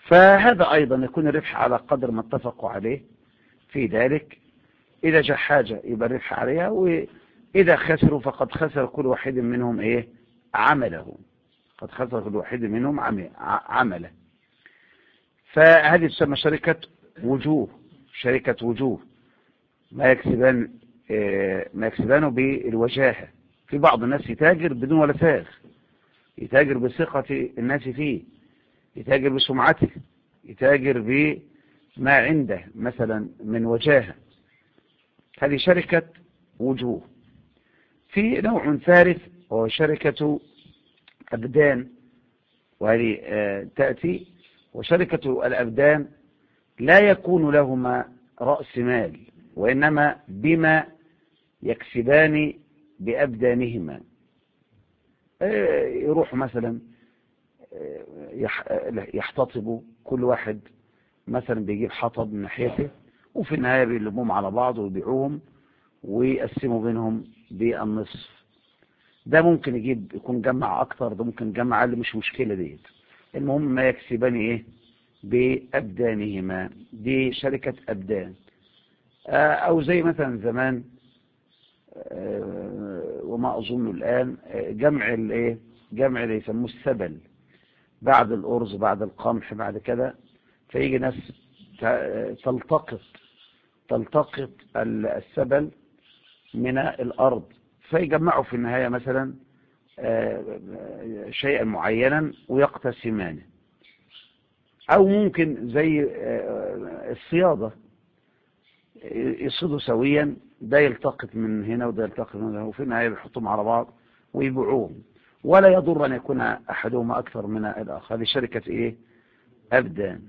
فهذا أيضا يكون الربح على قدر ما اتفقوا عليه في ذلك. إذا جاء حاجة يبقى الربح عليها، وإذا خسروا فقد خسر كل واحد منهم إيه؟ عمله. قد خسر كل واحد منهم عمله. فهذه تسمى شركة وجوه. شركة وجوه، ما يكسبانه بالوجاهة. في بعض الناس يتاجر بدون ولا ساغ، يتاجر بثقة الناس فيه، يتاجر بسمعته، يتاجر بما عنده مثلا من وجاهة. هذه شركة وجوه. في نوع ثالث وهو شركة أبدان، وهذه تأتي. وشركة الأبدان لا يكون لهما رأس مال، وإنما بما يكسبان بأبدانهما. يروحوا مثلا يحتطبوا، كل واحد مثلا بيجيب حطب من ناحيته، وفي النهاية بيلموهم على بعض ويبيعوهم ويقسموا بينهم بالنصف. ده ممكن يكون جمع أكتر، ده ممكن جمع أقل، مش مشكلة ديت. المهم ما يكسبان إيه؟ بأبدانهما. دي شركة أبدان. أو زي مثلا زمان، وما أظن الآن، جمع اللي يسموه السبل، بعد الأرز بعد القمح بعد كده، فيجي ناس تلتقط السبل من الأرض، فيجمعوا في النهاية مثلا شيئا معينا ويقتسمانه. أو ممكن زي الصيادة، يصيدوا سويا، ده يلتقط من هنا وده يلتقط من هنا، وفي النهاية بيحطهم على بعض ويبيعوهم، ولا يضر أن يكون أحدهما أكثر من الآخر. هذه شركة إيه؟ أبدان.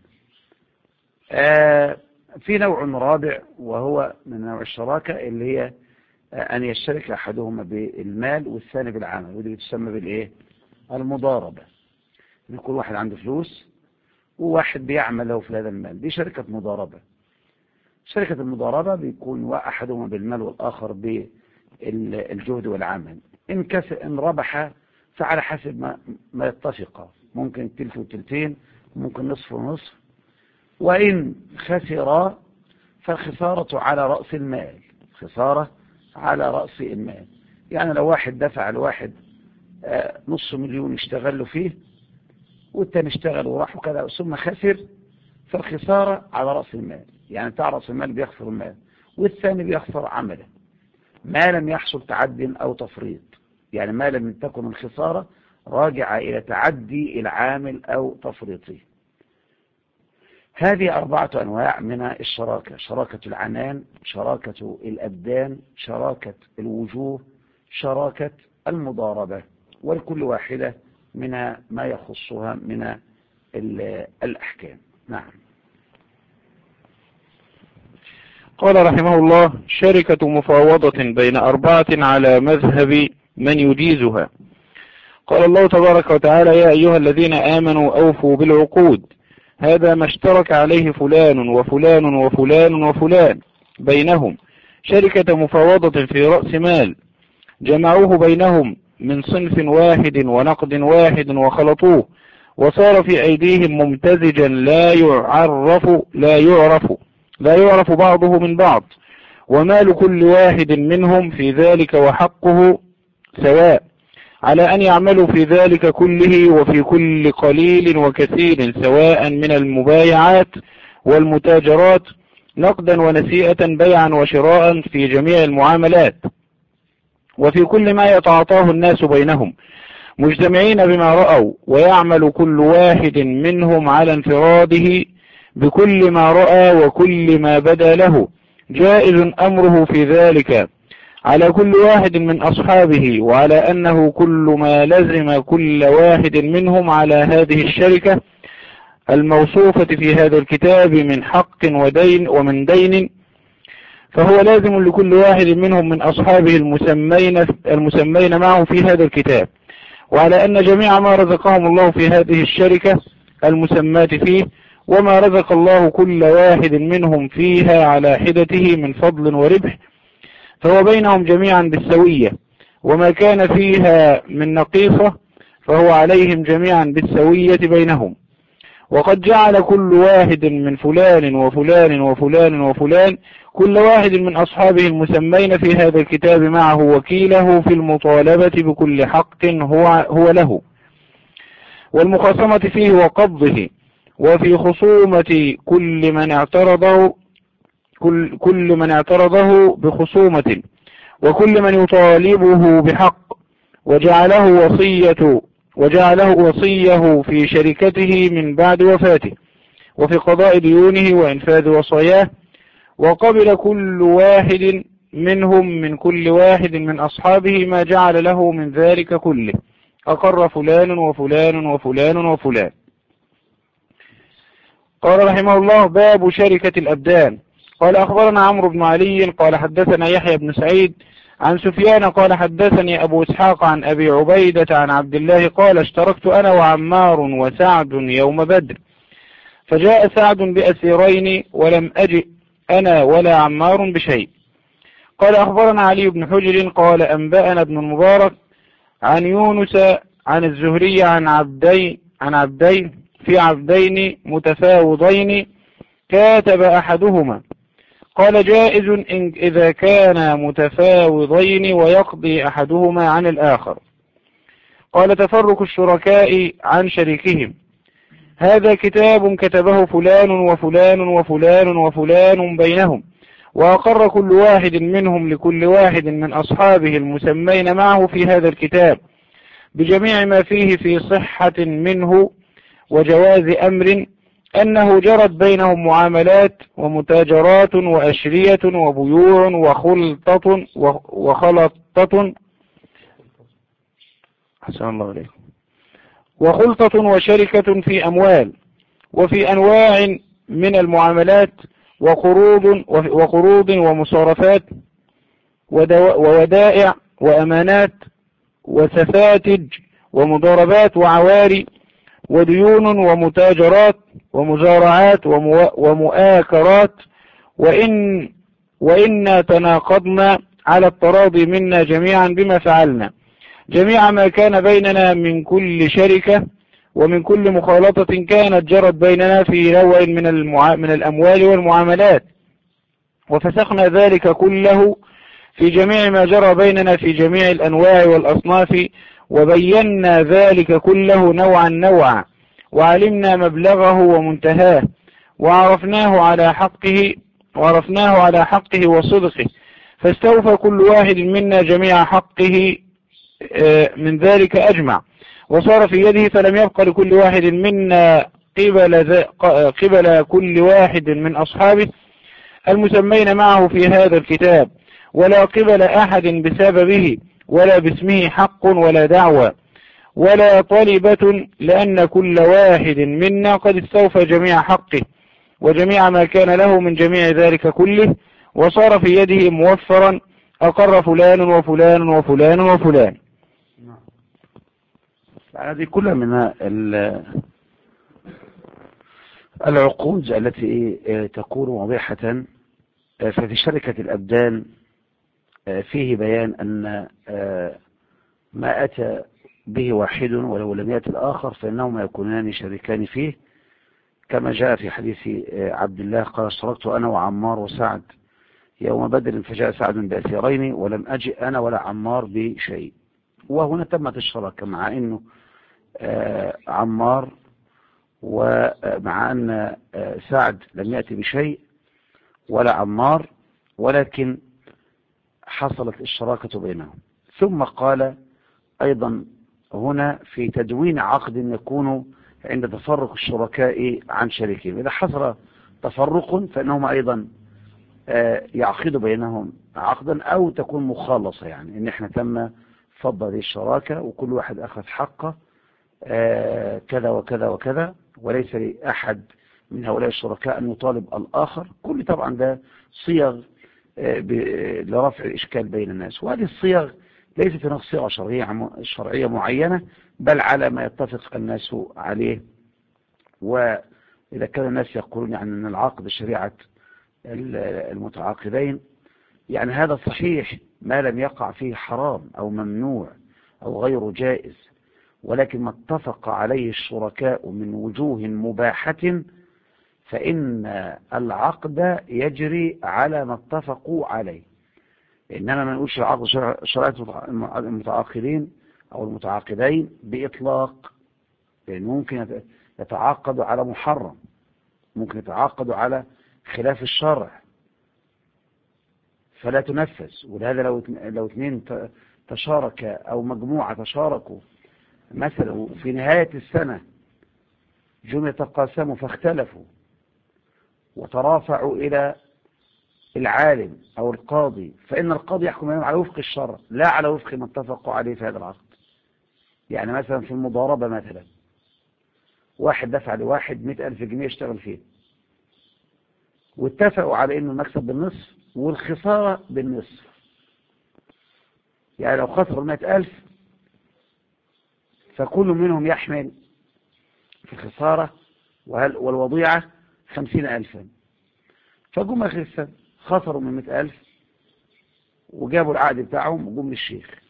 في نوع رابع وهو من نوع الشراكة، اللي هي أن يشترك أحدهما بالمال والثاني بالعمل، ودي بتسمى بالإيه؟ المضاربة. يكون واحد عنده فلوس وواحد بيعمل له في هذا المال، دي شركة مضاربة. شركة المضاربة بيكون أحدهما بالمال والآخر بالجهد والعمل. إن ربح فعلى حسب ما يتفق، ممكن تلت وتلتين، ممكن نصف ونصف. وإن خسر فالخسارة على رأس المال، خسارة على رأس المال. يعني لو واحد دفع لواحد $500,000 اشتغل له فيه، والتاني اشتغل وراح وكذا ثم خسر، فالخسارة على رأس المال. يعني بتاع رأس المال بيخسر المال، والثاني بيخسر عمله، ما لم يحصل تعد أو تفريط. يعني ما لم تكن الخسارة راجعة إلى تعدي العامل أو تفريطه. هذه 4 أنواع من الشراكة: شراكة العنان، شراكة الأبدان، شراكة الوجوه، شراكة المضاربة، ولكل واحدة منها ما يخصها من الأحكام. نعم. قال رحمه الله: شركة مفاوضة بين 4 على مذهب من يجيزها. قال الله تبارك وتعالى: يا أيها الذين آمنوا أوفوا بالعقود، هذا ما اشترك عليه فلان وفلان وفلان وفلان بينهم، شركة مفاوضة في رأس مال جمعوه بينهم من صنف واحد ونقد واحد وخلطوه، وصار في أيديهم ممتزجا لا يعرف بعضه من بعض، ومال كل واحد منهم في ذلك وحقه سواء، على أن يعملوا في ذلك كله وفي كل قليل وكثير، سواء من المبايعات والمتاجرات نقدا ونسيئة، بيعا وشراء، في جميع المعاملات، وفي كل ما يتعاطاه الناس بينهم، مجتمعين بما رأوا، ويعمل كل واحد منهم على انفراده بكل ما رأى وكل ما بدا له، جائز أمره في ذلك على كل واحد من أصحابه، وعلى أنه كل ما لزم كل واحد منهم على هذه الشركة الموصوفة في هذا الكتاب من حق ودين ومن دين، فهو لازم لكل واحد منهم من أصحابه المسمين معه في هذا الكتاب، وعلى أن جميع ما رزقهم الله في هذه الشركة المسمات فيه، وما رزق الله كل واحد منهم فيها على حدته من فضل وربح، فهو بينهم جميعا بالسوية، وما كان فيها من نقيصة فهو عليهم جميعا بالسوية بينهم، وقد جعل كل واحد من فلان وفلان وفلان وفلان كل واحد من أصحابه المسمين في هذا الكتاب معه وكيله في المطالبة بكل حق هو له، والمخاصمة فيه وقبضه، وفي خصومة كل من اعترضه بخصومة، وكل من يطالبه بحق، وجعله وصيه في شركته من بعد وفاته، وفي قضاء ديونه وإنفاذ وصاياه. وقبل كل واحد منهم من كل واحد من أصحابه ما جعل له من ذلك كله، أقر فلان وفلان وفلان وفلان. قال رحمه الله: باب شركة الأبدان. قال أخبرنا عمرو بن علي قال حدثنا يحيى بن سعيد عن سفيان قال حدثني أبو إسحاق عن أبي عبيدة عن عبد الله قال: اشتركت أنا وعمار وسعد يوم بدر، فجاء سعد بأسيرين ولم أجئ أنا ولا عمار بشيء. قال أخبرنا علي بن حجر قال أنبأنا ابن المبارك عن يونس عن الزهري عن عبدين في عبدين متفاوضين كاتب أحدهما. قال: جائز إذا كانا متفاوضين ويقضي أحدهما عن الآخر. قال: تفرق الشركاء عن شريكهم. هذا كتاب كتبه فلان وفلان وفلان وفلان بينهم، وأقر كل واحد منهم لكل واحد من أصحابه المسمين معه في هذا الكتاب بجميع ما فيه في صحة منه وجواز أمر، أنه جرت بينهم معاملات ومتاجرات وأشرية وبيوع وخلطة حسن الله عليكم، وخلطة وشركة في أموال وفي أنواع من المعاملات وقروض ومصارفات وودائع وأمانات وسفاتج ومضاربات وعواري وديون ومتاجرات ومزارعات ومؤاكرات، وإن تناقضنا على التراضي منا جميعا بما فعلنا جميع ما كان بيننا من كل شركة ومن كل مخالطة كانت جرت بيننا في نوع من الأموال والمعاملات، وفسخنا ذلك كله في جميع ما جرى بيننا في جميع الأنواع والأصناف، وبينا ذلك كله نوعا وعلمنا مبلغه ومنتهاه، وعرفناه على حقه وصدقه، فاستوفى كل واحد منا جميع حقه من ذلك أجمع، وصار في يده، فلم يبق لكل واحد منا قبل كل واحد من أصحابه المسمين معه في هذا الكتاب، ولا قبل أحد بسببه ولا باسمه حق ولا دعوة ولا طلبة، لأن كل واحد منا قد استوفى جميع حقه وجميع ما كان له من جميع ذلك كله، وصار في يده موفرا، أقر فلان وفلان وفلان وفلان. هذه كلها من العقود التي تكون واضحة. ففي شركة الأبدان فيه بيان أن ما أتى به واحد ولو لم يأتي الآخر فإنهما يكونان شريكان فيه، كما جاء في حديث عبد الله قال: اشتركت أنا وعمار وسعد يوم بدر، فجاء سعد بأسيرين ولم أجئ أنا ولا عمار بشيء. وهنا تمت الشراكة مع أنه عمار ومع أن سعد لم يأتي بشيء ولا عمار، ولكن حصلت الشراكة بينهم. ثم قال أيضا هنا في تدوين عقد يكون عند تفرق الشركاء عن شريكهم. إذا حصل تفرق فإنهم أيضا يعقدوا بينهم عقدا، أو تكون مخالصة، يعني إن إحنا تم فضل هذه الشراكة وكل واحد أخذ حقه كذا وكذا وكذا، وليس لأحد من هؤلاء الشركاء أن يطالب الآخر. كل طبعا ده صيغ لرفع الإشكال بين الناس، وهذه الصيغ ليست هناك صيغة شرعية معينة، بل على ما يتفق الناس عليه. وإذا كان الناس يقولون يعني أن العقد شريعة المتعاقدين، يعني هذا صحيح ما لم يقع فيه حرام أو ممنوع أو غير جائز، ولكن ما اتفق عليه الشركاء من وجوه مباحة فإن العقد يجري على ما اتفقوا عليه. إنما ما نقولش العقد شرعية المتعاقدين أو المتعاقدين بإطلاق، لأن ممكن يتعاقدوا على محرم، ممكن يتعاقدوا على خلاف الشرع فلا تنفذ. ولهذا لو اثنين تشارك أو مجموعة تشاركوا مثلا في نهاية السنة جم يتقاسموا فاختلفوا وترافعوا إلى العالم أو القاضي، فإن القاضي يحكم على وفق الشرع لا على وفق ما اتفقوا عليه في هذا العقد. يعني مثلا في المضاربة مثلا واحد دفع لواحد 100,000 جنيه يشتغل فيه، واتفقوا على إنه المكسب بالنصف والخسارة بالنصف. يعني لو خسروا 100,000 فكل منهم يحمل في الخسارة والوضيعة 50,000. فقوم آخر السنة خسروا من 100,000 وجابوا العقد بتاعهم وقوم للشيخ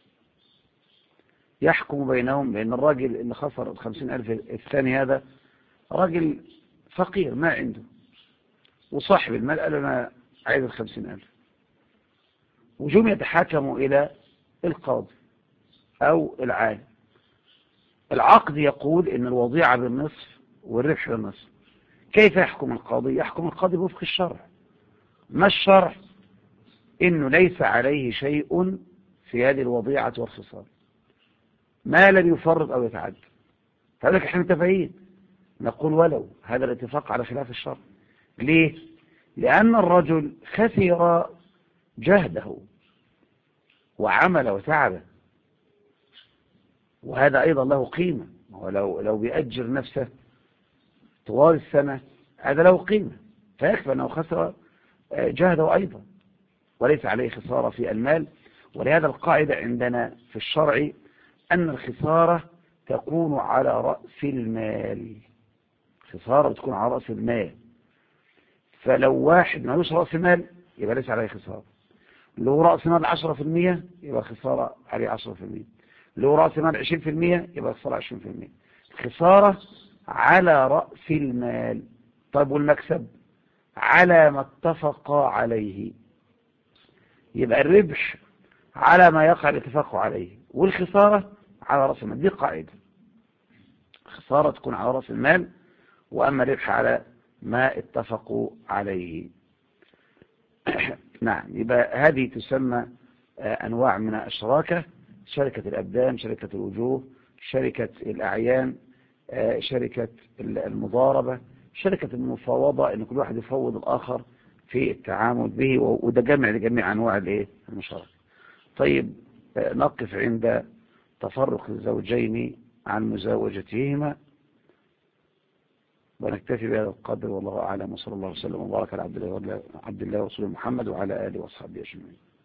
يحكم بينهم، لأن الراجل اللي خسر 50,000 الثاني هذا راجل فقير ما عنده، وصاحب المال قال أنا عايز 50,000، وجم يتحاكموا إلى القاضي أو العالم. العقد يقول إن الوضيعة بالنصف والربح بالنصف. كيف يحكم القاضي؟ يحكم القاضي وفق الشرع. ما الشرع؟ إنه ليس عليه شيء في هذه الوضيعة والخسارة ما لم يفرط أو يتعدى. فذلك احنا متفقين نقول ولو هذا الاتفاق على خلاف الشرع. ليه؟ لأن الرجل خسر جهده وعمل وتعب، وهذا أيضا له قيمة. ولو بيأجر نفسه طوال السنة هذا له قيمة، فيكفى أنه خسر جهده أيضا وليس عليه خسارة في المال. ولهذا القاعدة عندنا في الشرع أن الخسارة تكون على رأس المال. خسارة تكون على رأس المال. فلو واحد ما يوصل رأس المال يبقى ليس عليه خسارة. لو رأس مال 10% يبقى خسارة عليه 10%. لو رأس مال 20% يبقى خسارة 20%. خسارة على رأس المال. طيب والمكسب؟ على ما اتفق عليه. يبقى الربح على ما يقع الاتفاق عليه، والخسارة على رأس المال. دي قاعدة. خسارة تكون على رأس المال، وأما الربح على ما اتفقوا عليه. نعم. يبقى هذه تسمى أنواع من الشراكة: شركة الأبدان، شركة الوجوه، شركة الأعيان، شركة المضاربة، شركة المفاوضة، إن كل واحد يفوض الآخر في التعامل به، وده جمع لجميع أنواع المشاركة. طيب نقف عند تفرق الزوجين عن مزاوجتهما ونكتفي بهذا القدر، والله أعلم، وصلى الله وسلم وبارك على عبد الله ورسوله محمد وعلى آله وأصحابه أجمعين.